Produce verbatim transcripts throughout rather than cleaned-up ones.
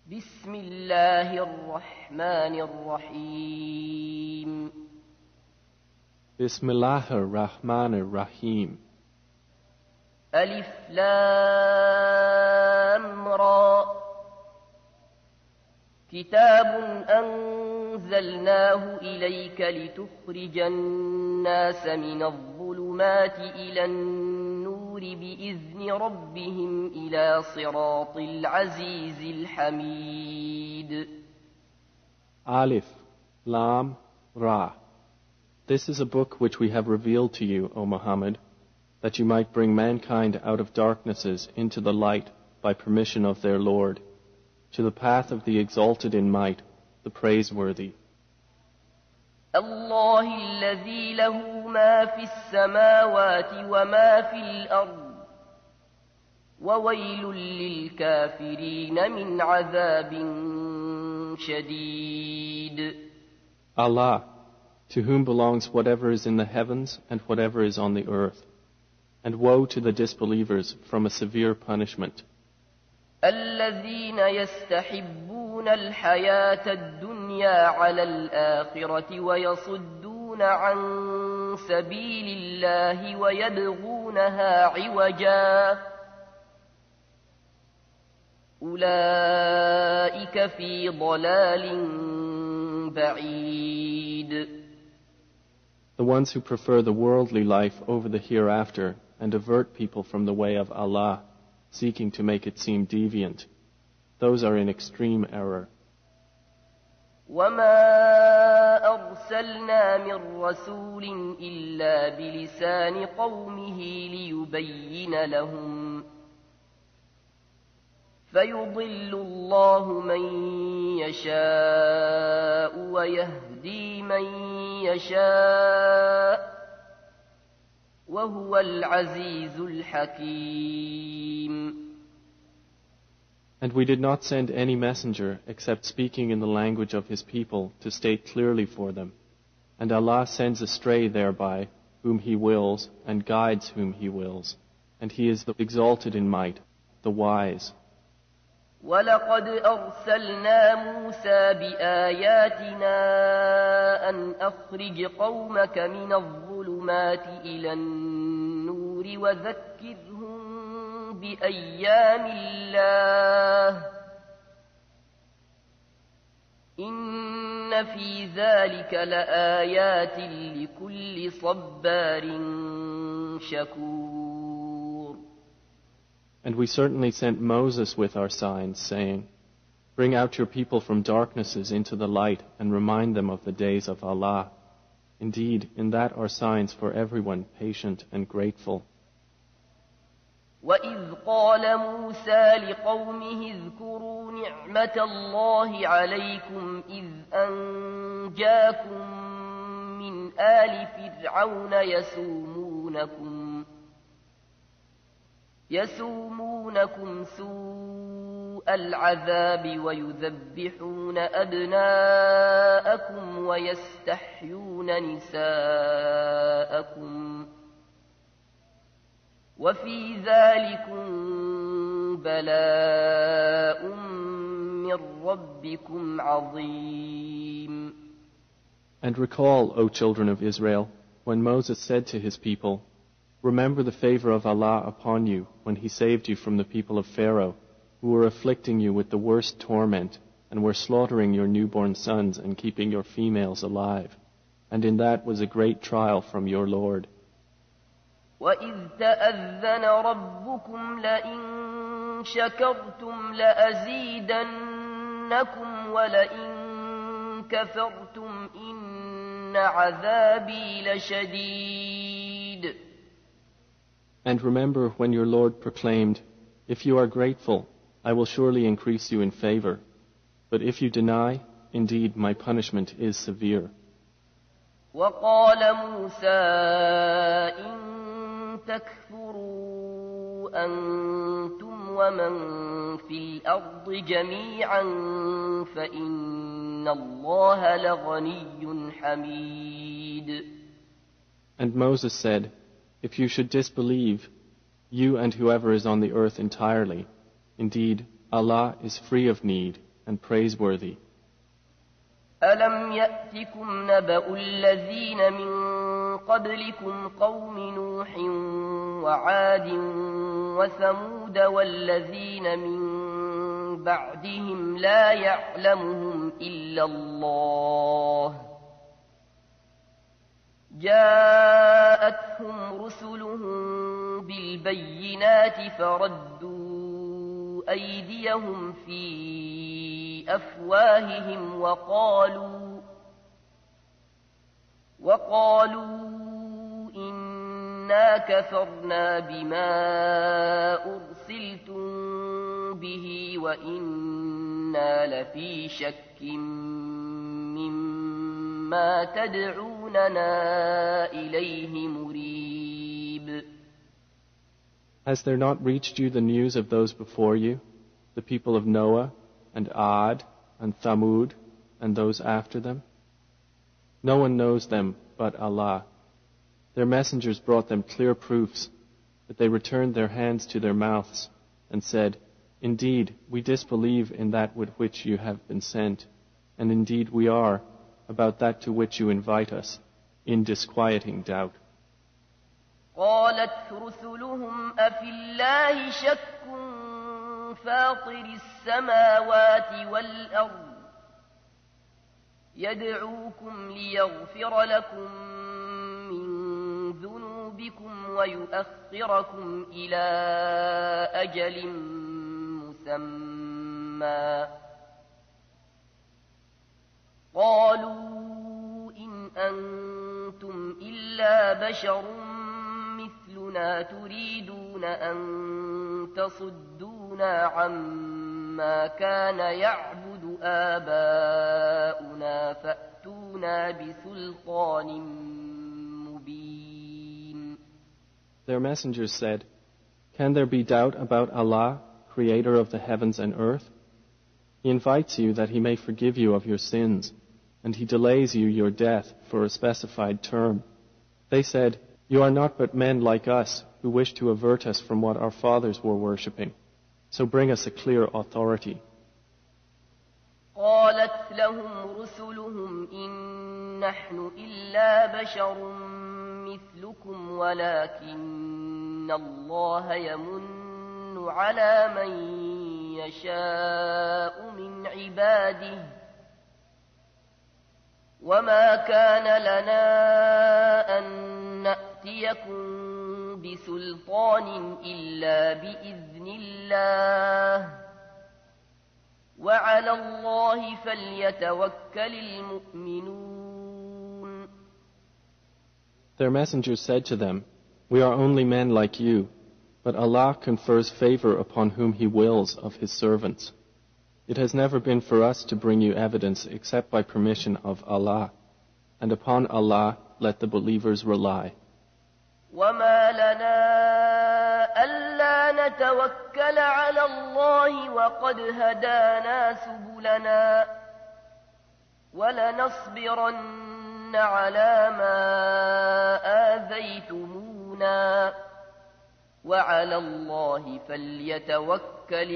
بسم الله الرحمن الرحيم بسم الله الرحمن الرحيم ألف لام را كتاب أنزلناه إليك لتخرج الناس من الظلمات إلى النور بإذن ربهم إلى صراط العزيز الحميد. Alif, Lam, Ra. This is a book which we have revealed to you, O Muhammad, that you might bring mankind out of darknesses into the light by permission of their Lord, to the path of the exalted in might, the praiseworthy. الله الذي له ما في السماوات وما في الأرض وويل للكافرين من عذاب شديد. Allah, to whom belongs whatever is in the heavens and whatever is on the earth, and woe to the disbelievers from a severe punishment. الذين يستحبون الحياة الدنيا على الآخرة ويصدون عن سبيل الله ويبغونها عوجا أولئك في ضلال بعيد. The ones who prefer the worldly life over the hereafter and avert people from the way of Allah, seeking to make it seem deviant, those are in extreme error. وَمَا أَرْسَلْنَا مِن رَّسُولٍ إِلَّا بِلِسَانِ قَوْمِهِ لِيُبَيِّنَ لَهُمْ فَيُضِلُّ اللَّهُ مَن يَشَاءُ وَيَهْدِي مَن يَشَاءُ وَهُوَ الْعَزِيزُ الْحَكِيمُ. And we did not send any messenger except speaking in the language of his people to state clearly for them. And Allah sends astray thereby whom He wills and guides whom He wills. And He is the exalted in might, the wise. وَلَقَدْ أَرْسَلْنَا مُوسَى بِآيَاتِنَا أَنْ أَخْرِجْ قَوْمَكَ مِنَ الظُّلُمَاتِ إِلَى النُّورِ وَذَكِّرْهُم بِأَيَّامِ اللَّهِ إِنَّ فِي ذَلِكَ لَآيَاتٍ لِكُلِّ صَبَّارٍ شَكُورٍ. And we certainly sent Moses with our signs, saying, Bring out your people from darknesses into the light and remind them of the days of Allah. Indeed, in that are signs for everyone patient and grateful. وَإِذْ قَالَ مُوسَى لِقَوْمِهِ اذْكُرُوا نِعْمَةَ اللَّهِ عَلَيْكُمْ إِذْ أَنْجَاكُمْ مِنْ آلِ فِرْعَوْنَ يَسُومُونَكُمْ يَسُومُونَكُمْ سُوءَ الْعَذَابِ وَيُذَبِّحُونَ أَبْنَاءَكُمْ وَيَسْتَحْيُونَ نِسَاءَكُمْ وَفِي ذَلِكُمْ بَلَاءٌ مِّن رَّبِّكُمْ عَظِيمٌ. And recall, O children of Israel, when Moses said to his people, Remember the favor of Allah upon you when He saved you from the people of Pharaoh, who were afflicting you with the worst torment and were slaughtering your newborn sons and keeping your females alive. And in that was a great trial from your Lord. وَإِذْ تَأَذَّنَ رَبُّكُمْ لَئِن شَكَرْتُمْ لَأَزِيدَنَّكُمْ وَلَئِن كَفَرْتُمْ إِنَّ عَذَابِي لَشَدِيدٌ. And remember when your Lord proclaimed, If you are grateful, I will surely increase you in favor. But if you deny, indeed my punishment is severe. وَقَالَ مُوسَى إِن تَكْفُرُوا أَنْتُمْ وَمَنْ فِي الْأَرْضِ جَمِيعًا فَإِنَّ اللَّهَ لَغَنِيٌّ حَمِيدٌ. And Moses said, If you should disbelieve, you and whoever is on the earth entirely, indeed Allah is free of need and praiseworthy. ألم يأتكم نبأ الذين من قبلكم قوم نوح وعاد وثمود والذين من بعدهم لا يعلمهم إلا الله جاءتهم رسلهم بالبينات فردوا أيديهم في أفواههم وقالوا وقالوا إنا كفرنا بما أرسلتم به وإنا لفي شك مما تدعوننا إليه مريب. Has there not reached you the news of those before you, the people of Noah and Ad and Thamud and those after them? No one knows them but Allah. Their messengers brought them clear proofs, but they returned their hands to their mouths and said, Indeed, we disbelieve in that with which you have been sent, and indeed we are, about that to which you invite us, in disquieting doubt. قالت رسلهم أفي الله شك فاطر السماوات والأرض يدعوكم ليغفر لكم من ذنوبكم ويؤخركم إلى أجل مسمى قالوا إن أنتم إلا بشر مثلنا تريدون أن تصدونا عما كان يعبد آباؤنا فأتونا بسلطان مبين. Their messengers said, Can there be doubt about Allah, creator of the heavens and earth? He invites you that He may forgive you of your sins, and He delays you your death for a specified term. They said, You are not but men like us, who wish to avert us from what our fathers were worshipping. So bring us a clear authority. قالت لهم رسلهم إن نحن إلا بشر مثلكم ولكن الله يمن على من يشاء من عباده وما كان لنا أن نأتيكم بسلطان إلا بإذن الله وعلى الله فليتوكل المؤمنون. Their messengers said to them, We are only men like you, but Allah confers favor upon whom He wills of His servants. It has never been for us to bring you evidence except by permission of Allah, and upon Allah let the believers rely. وما لنا ألا نتوكل على الله وقد هدانا سبلنا ولنصبرن على ما آذيتمونا وعلى الله فليتوكل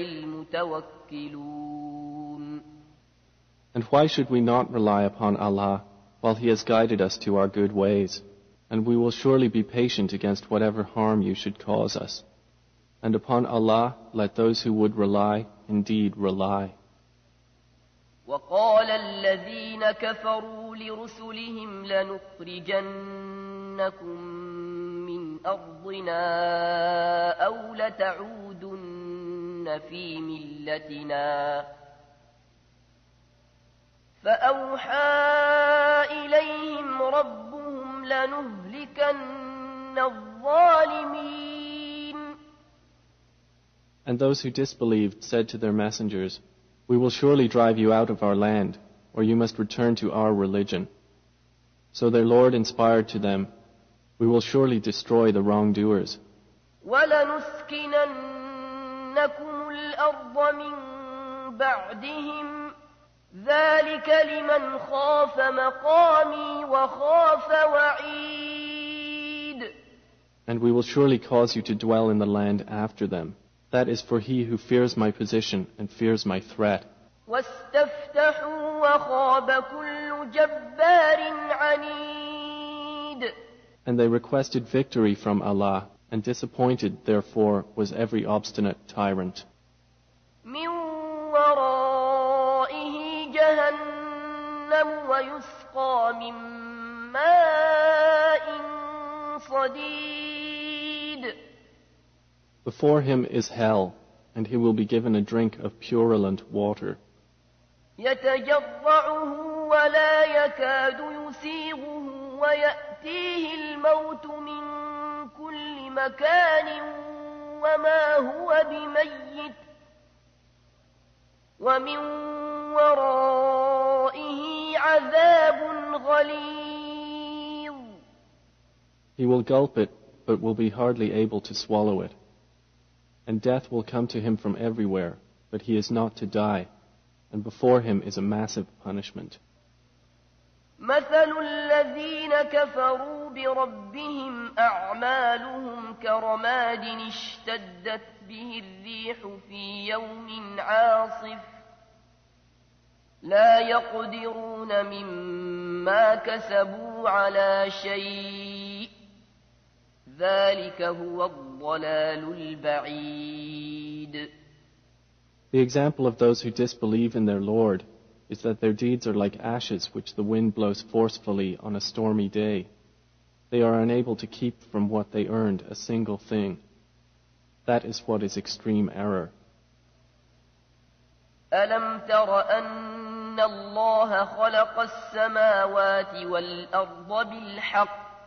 المتوكلون. And why should we not rely upon Allah while He has guided us to our good ways? And we will surely be patient against whatever harm you should cause us. And upon Allah let those who would rely indeed rely. وقال الذين كفروا لرسلهم لنخرجنكم من أرضنا أو لتعودن في ملتنا فأوحى إليهم ربهم لنهلكن الظالمين. And those who disbelieved said to their messengers, We will surely drive you out of our land, or you must return to our religion. So their Lord inspired to them, We will surely destroy the wrongdoers. وَلَنُسْكِنَنَّكُمُ الْأَرْضَ مِنْ بَعْدِهِمْ ذَلِكَ لِمَنْ خَافَ مَقَامِي وَخَافَ وَعِيدٍ. And we will surely cause you to dwell in the land after them. That is for he who fears my position and fears my threat. واستفتحوا وخاب كل جبار عنيد. And they requested victory from Allah, and disappointed, therefore, was every obstinate tyrant. من ورائه جهنم ويسقى من ماء صديد. Before him is hell, and he will be given a drink of purulent water. يتجرعه ولا يكاد يسيغه ويأتيه الموت من كل مكان وما هو بميت ومن ورائه عذاب غليظ. He will gulp it, but will be hardly able to swallow it. And death will come to him from everywhere, but he is not to die, and before him is a massive punishment. مثل الذين كفروا بربهم أعمالهم كرماد اشتدت به الريح في يوم عاصف لا يقدرون مما كسبوا على شيء ذلك هو الضلال البعيد. The example of those who disbelieve in their Lord is that their deeds are like ashes which the wind blows forcefully on a stormy day. They are unable to keep from what they earned a single thing. That is what is extreme error. ألم تر أن الله خلق السماوات والأرض بالحق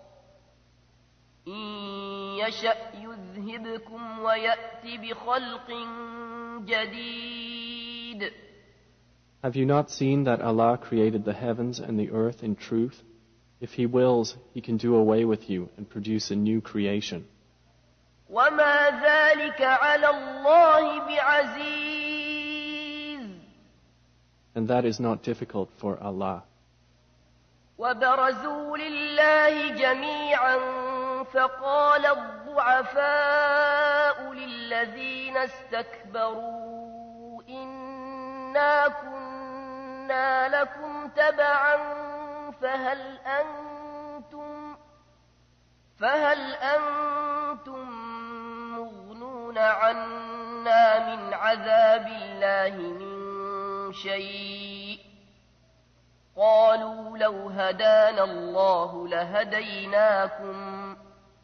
إن يشأ يذهبكم ويأتي بخلق جديد. Have you not seen that Allah created the heavens and the earth in truth? If He wills, He can do away with you and produce a new creation. وما ذلك على الله بعزيز. And that is not difficult for Allah. وبرزوا لله جميعا فقال الضعفاء للذين استكبروا إنا كنا لكم تبعا فهل أنتم فهل أنتم مغنون عنا من عذاب الله من شيء قالوا لو هدانا الله لهديناكم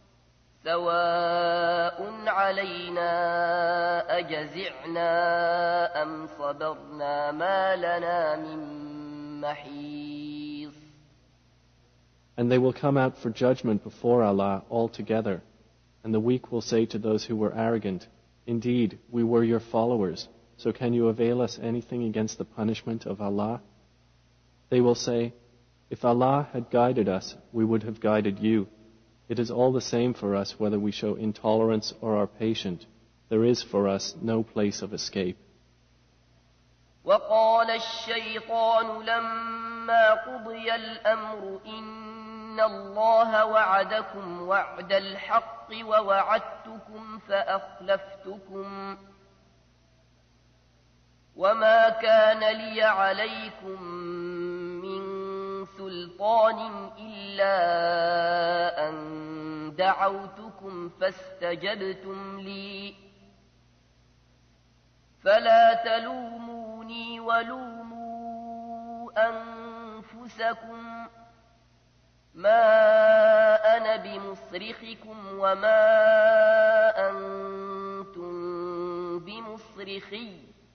سواء علينا أجزعنا أم صبرنا ما لنا من محيص. And they will come out for judgment before Allah all together, and the weak will say to those who were arrogant, indeed, we were your followers, so can you avail us anything against the punishment of Allah? They will say, if Allah had guided us, we would have guided you. It is all the same for us whether we show intolerance or are patient. There is for us no place of escape. وقال الشيطان لما قضي الأمر إن الله وعدكم وعد الحق ووعدتكم فأخلفتكم وما كان لي عليكم من سلطان إلا أن دعوتكم فاستجبتم لي فلا تلوموني ولوموا أنفسكم ما أنا بمصرخكم وما أنتم بمصرخي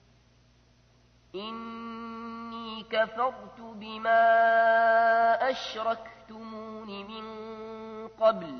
إني كفرت بما أشركتمون من قبل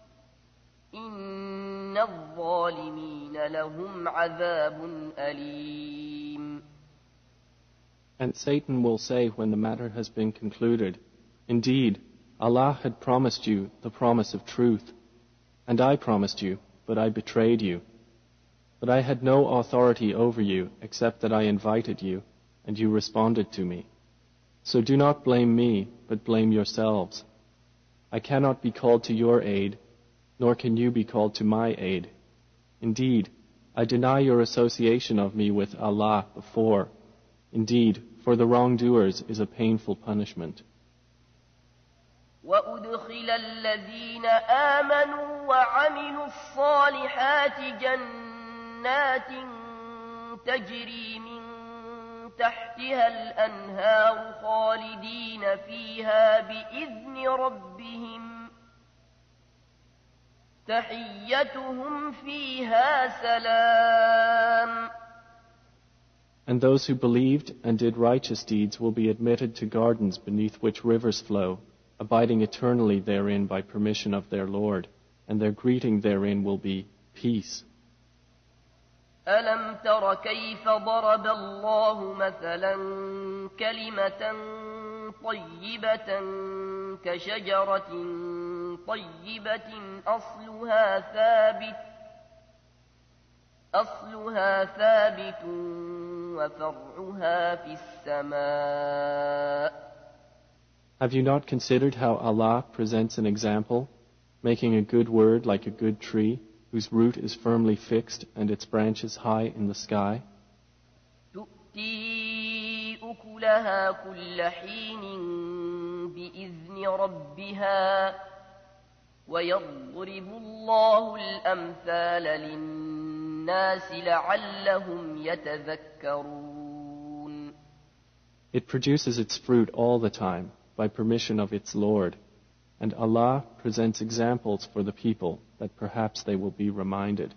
إن الظالمين لهم عذاب أليم. And Satan will say when the matter has been concluded, indeed, Allah had promised you the promise of truth, and I promised you, but I betrayed you. But I had no authority over you except that I invited you, and you responded to me. So do not blame me, but blame yourselves. I cannot be called to your aid, nor can you be called to my aid. Indeed, I deny your association of me with Allah before, Indeed, for the wrongdoers is a painful punishment. وأدخل الذين آمنوا وعملوا الصالحات جنات تجري من تحتها الأنهار خالدين فيها بإذن ربهم تحيتهم فيها سلام. And those who believed and did righteous deeds will be admitted to gardens beneath which rivers flow, abiding eternally therein by permission of their Lord, and their greeting therein will be peace. ألم تر كيف ضرب الله مثلا كلمة طيبة كشجرة طيبة أصلها ثابت أصلها ثابت وفرعها في السماء. Have you not considered how Allah presents an example, making a good word like a good tree, whose root is firmly fixed and its branches high in the sky? تؤتي أكلها كل حين بإذن ربها ويضرب الله الأمثال للناس لعلهم يتذكرون. It produces its fruit all the time, by permission of its Lord, and Allah presents examples for the people that perhaps they will be reminded.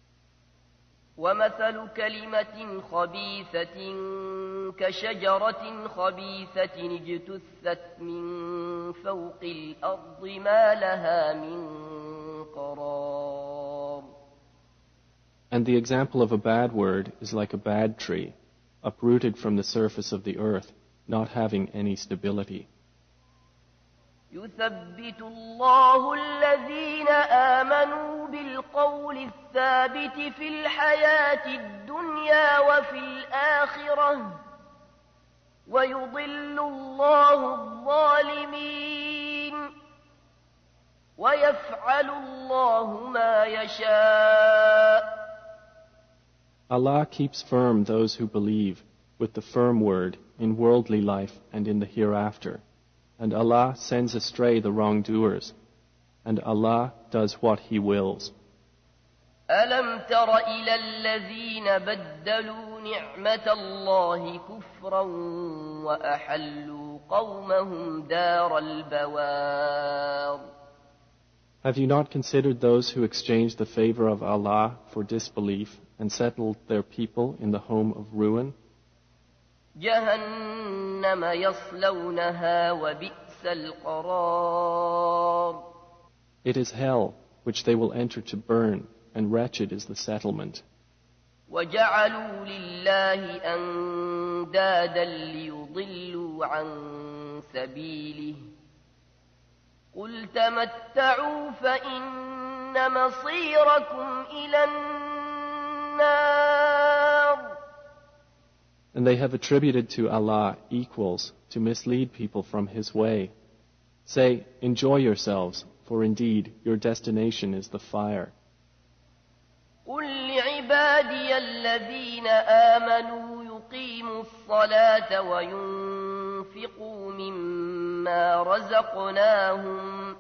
ومثل كلمة خبيثة كشجرة خبيثة اجتثت من فوق الأرض ما لها من قرار. And the example of a bad word is like a bad tree, uprooted from the surface of the earth, not having any stability. يثبت الله الذين آمنوا بالقول الثابت في الحياة الدنيا وفي الآخرة ويضل الله الظالمين ويفعل الله ما يشاء. Allah keeps firm those who believe with the firm word in worldly life and in the hereafter. And Allah sends astray the wrongdoers, and Allah does what He wills. ألم تر إلى الذين بدلوا نعمة الله كفرا وأحلوا قومهم دار البوار. Have you not considered those who exchanged the favor of Allah for disbelief and settled their people in the home of ruin? جهنم يصلونها وبئس القرار. It is hell, which they will enter to burn, and wretched is the settlement. وجعلوا لله أندادا ليضلوا عن سبيله قل تمتعوا فإن مصيركم إلى النار. And they have attributed to Allah equals to mislead people from His way. Say, enjoy yourselves, for indeed your destination is the fire. قل لعبادي الذين آمنوا يقيموا الصلاة وينفقوا مما رزقناهم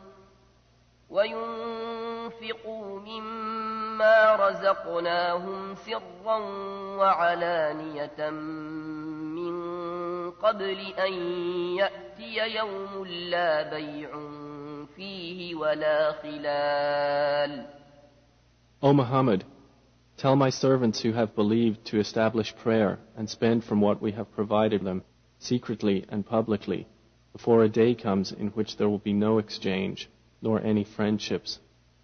وينفقوا مما رزقناهم سرا وعلانية من قبل أن يأتي يوم لا بيع فيه ولا خلال. O Muhammad, tell my servants who have believed to establish prayer and spend from what we have provided them, secretly and publicly, before a day comes in which there will be no exchange, nor any friendships.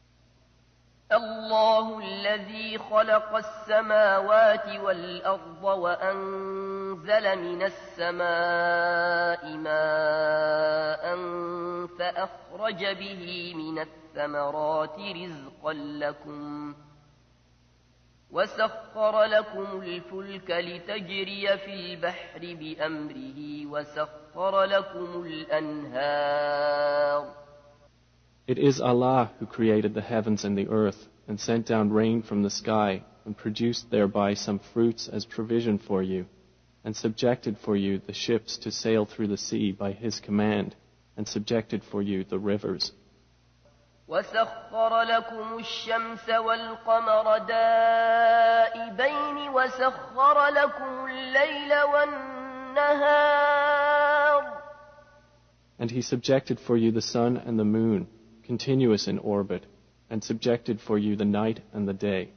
الله الذي خلق السماوات والأرض وأنزل من السماء ماء فأخرج به من الثمرات رزقا لكم وسخر لكم الفلك لتجري في البحر بأمره وسخر لكم الأنهار. It is Allah who created the heavens and the earth and sent down rain from the sky and produced thereby some fruits as provision for you and subjected for you the ships to sail through the sea by his command, and subjected for you the rivers. وسخر لكم الشمس والقمر دائبين وسخر لكم الليل والنهار. And he subjected for you the sun and the moon, continuous in orbit, and subjected for you the night and the day.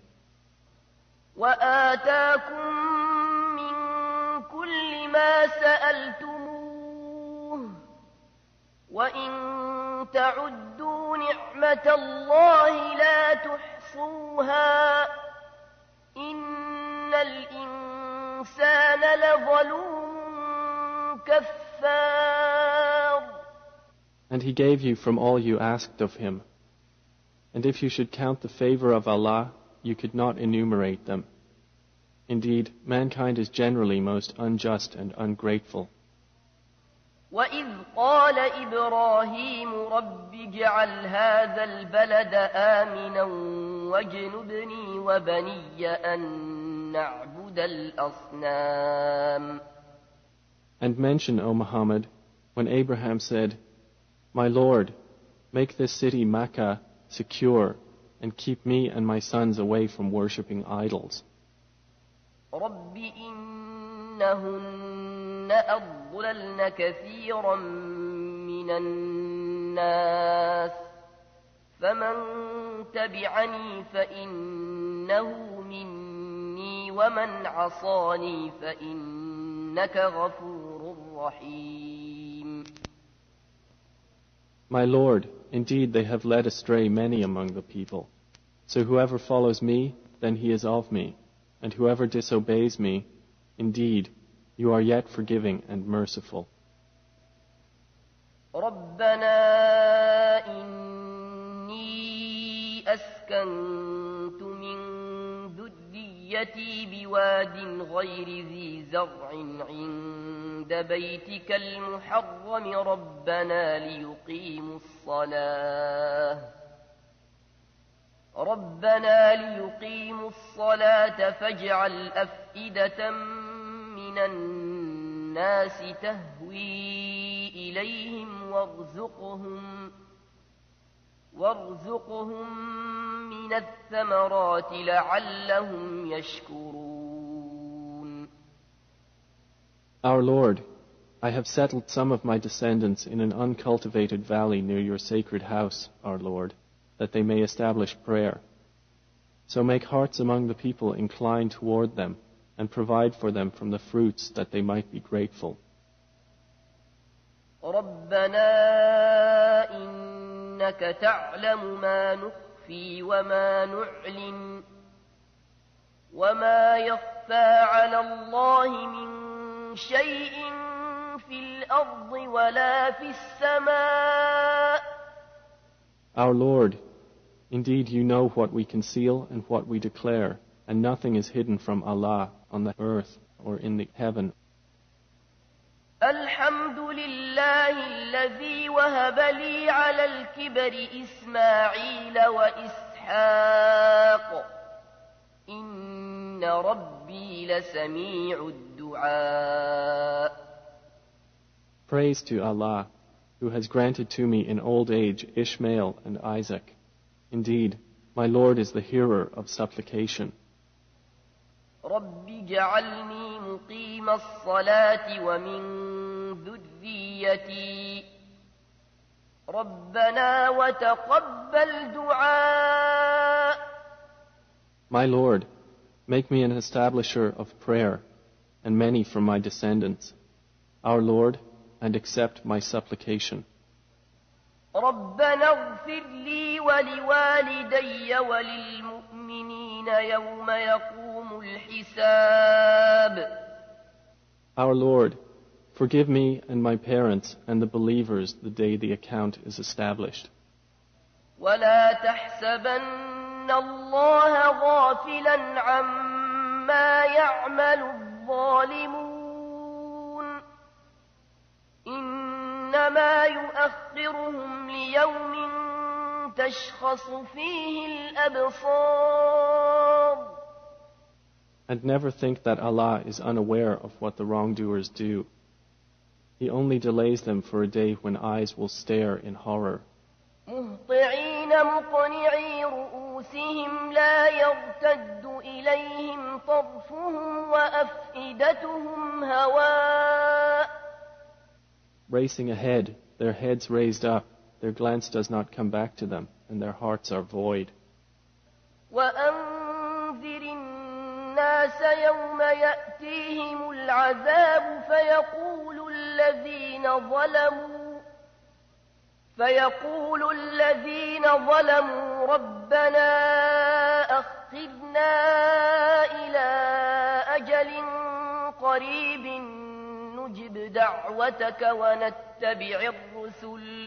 وآتاكم من كل ما سألتموه وإن تعدوا نعمة الله لا تحصوها إن الإنسان لظلوم كفار. And he gave you from all you asked of him. And if you should count the favor of Allah, you could not enumerate them. Indeed, mankind is generally most unjust and ungrateful. وَإِذْ قَالَ إِبْرَاهِيمُ رَبِّ اجْعَلْ هَذَا الْبَلَدَ آمِنًا وَاجْنُبْنِي وَبَنِيَّ أَن نَّعْبُدَ الْأَصْنَامَ. And mention, O Muhammad, when Abraham said, My Lord, make this city Makkah secure and keep me and my sons away from worshipping idols. رَبِّ إِنَّهُنَّ أَضْلَلْنَ كَثِيرًا مِّنَ النَّاسِ فَمَن تَبِعَنِي فَإِنَّهُ مِنِّي وَمَنْ عَصَانِي فَإِنَّكَ غَفُورٌ رَّحِيمٌ. My Lord, indeed they have led astray many among the people. So whoever follows me, then he is of me. And whoever disobeys me, indeed, you are yet forgiving and merciful. رَبَّنَا إِنِّي أَسْكَنتُ مِن ذُرِّيَّتِي بِوَادٍ غَيْرِ ذِي زَرْعٍ عِندَ بَيْتِكَ الْمُحَرَّمِ رَبَّنَا لِيُقِيمُوا الصَّلَاةَ رَبَّنَا لِيُقِيمُوا الصَّلَاةَ فَاجْعَلْ أَفْئِدَةً مِّنَ النَّاسِ تَهْوِي إِلَيْهِمْ وَارْزُقْهُمْ وَارْزُقْهُم مِّنَ الثَّمَرَاتِ لَعَلَّهُمْ يَشْكُرُونَ. Our Lord, I have settled some of my descendants in an uncultivated valley near your sacred house, our Lord, that they may establish prayer. So make hearts among the people incline toward them, and provide for them from the fruits that they might be grateful. رَبَّنَا إِنَّكَ تَعْلَمُ مَا نُخْفِي وَمَا نُعْلِنُ وَمَا يَخْفَى عَلَى اللَّهِ مِن شَيْءٍ فِي الْأَرْضِ وَلَا فِي السَّمَاءِ. Our Lord, indeed you know what we conceal and what we declare, and nothing is hidden from Allah on the earth or in the heaven. الحمد لله الذي وهب لي على الكبر إسماعيل وإسحاق إن ربي لسميع الدعاء. Praise to Allah, who has granted to me in old age Ishmael and Isaac. Indeed, my Lord is the hearer of supplication. رب اجعلني مقيم الصلاة ومن ذريتي ربنا وتقبل دعاء. My Lord, make me an establisher of prayer, and many from my descendants. Our Lord, and accept my supplication. ربنا اغفر لي ولوالدي وللمؤمنين يوم يقوم الحساب. Our Lord, forgive me and my parents and the believers the day the account is established. ولا تحسبن الله غافلا عما يعمل الظالمون إنما يؤخرهم ليوم تشخص فيه الأبصار. And never think that Allah is unaware of what the wrongdoers do. He only delays them for a day when eyes will stare in horror. مهطعين مقنعي رؤوسهم لا يرتد إليهم طرفهم وأفئدتهم هواء. Racing ahead, their heads raised up, their glance does not come back to them, and their hearts are void. وأنذر الناس يوم يأتيهم العذاب فيقول الذين ظلموا فيقول الذين ظلموا ربنا أخذنا إلى أجل قريب نجب دعوتك ونتبع الرسل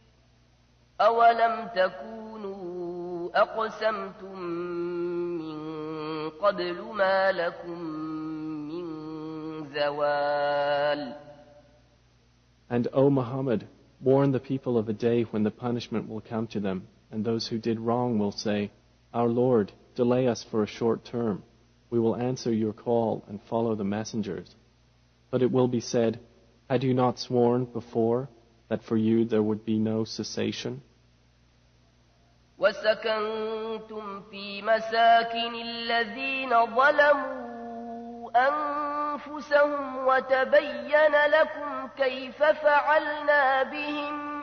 أولم تكونوا أقسمتم من قبل ما لكم من زوال. And O Muhammad, warn the people of a day when the punishment will come to them, and those who did wrong will say, Our Lord, delay us for a short term. We will answer your call and follow the messengers. But it will be said, Had you not sworn before that for you there would be no cessation? وسكنتم في مساكن الذين ظلموا أنفسهم وتبين لكم كيف فعلنا بهم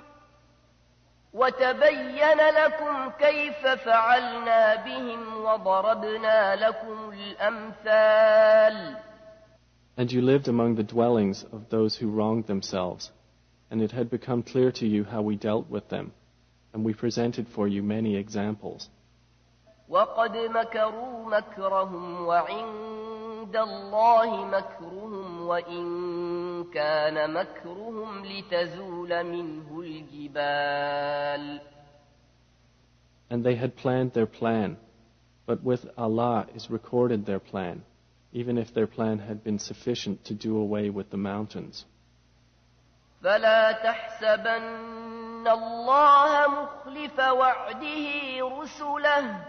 وتبين لكم كيف فعلنا بهم وضربنا لكم الأمثال. And you lived among the dwellings of those who wronged themselves, and it had become clear to you how we dealt with them, and we presented for you many examples. وقد مكروا مكرهم وعند الله مكرهم وإن كان مكرهم لتزول منه الجبال. And they had planned their plan, but with Allah is recorded their plan, even if their plan had been sufficient to do away with the mountains. فلا تحسبن الله مخلف وعده رسله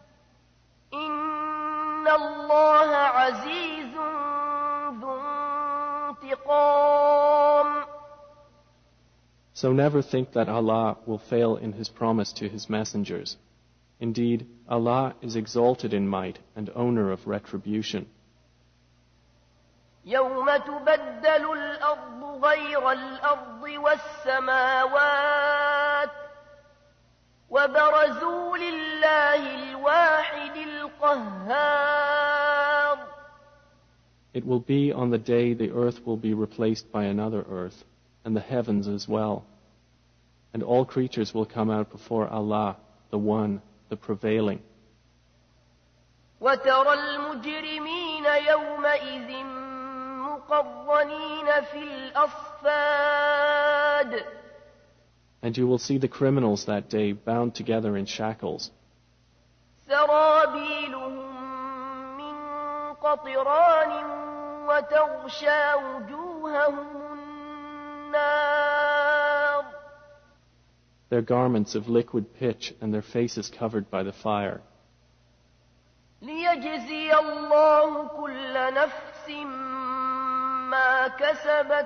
إن الله عزيز ذو انتقام. So never think that Allah will fail in His promise to His messengers. Indeed, Allah is exalted in might and owner of retribution. يوم تبدل الأرض غير الأرض والسماوات وبرزوا لله الواحد القهار. It will be on the day the earth will be replaced by another earth, and the heavens as well. And all creatures will come out before Allah, the One, the Prevailing. وترى المجرمين يومئذ مقرنين في الأصفاد. And you will see the criminals that day bound together in shackles. سرابيلهم من قطران وتغشى وجوههم النار. Their garments of liquid pitch and their faces covered by the fire. ليجزي الله كل نفس ما كسبت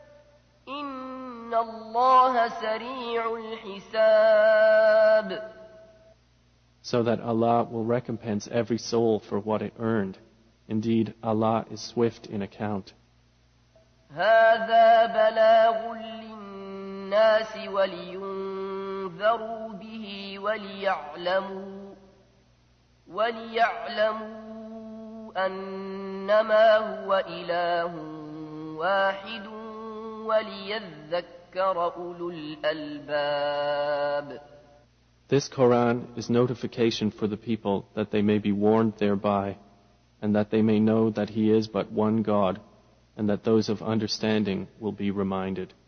إن الله سريع الحساب. So that Allah will recompense every soul for what it earned. Indeed, Allah is swift in account. هذا بلاغ للناس ولينذروا به وليعلموا وليعلموا أنما هو إله واحد وليذكر أولو الألباب. This Quran is notification for the people that they may be warned thereby, and that they may know that He is but one God, and that those of understanding will be reminded.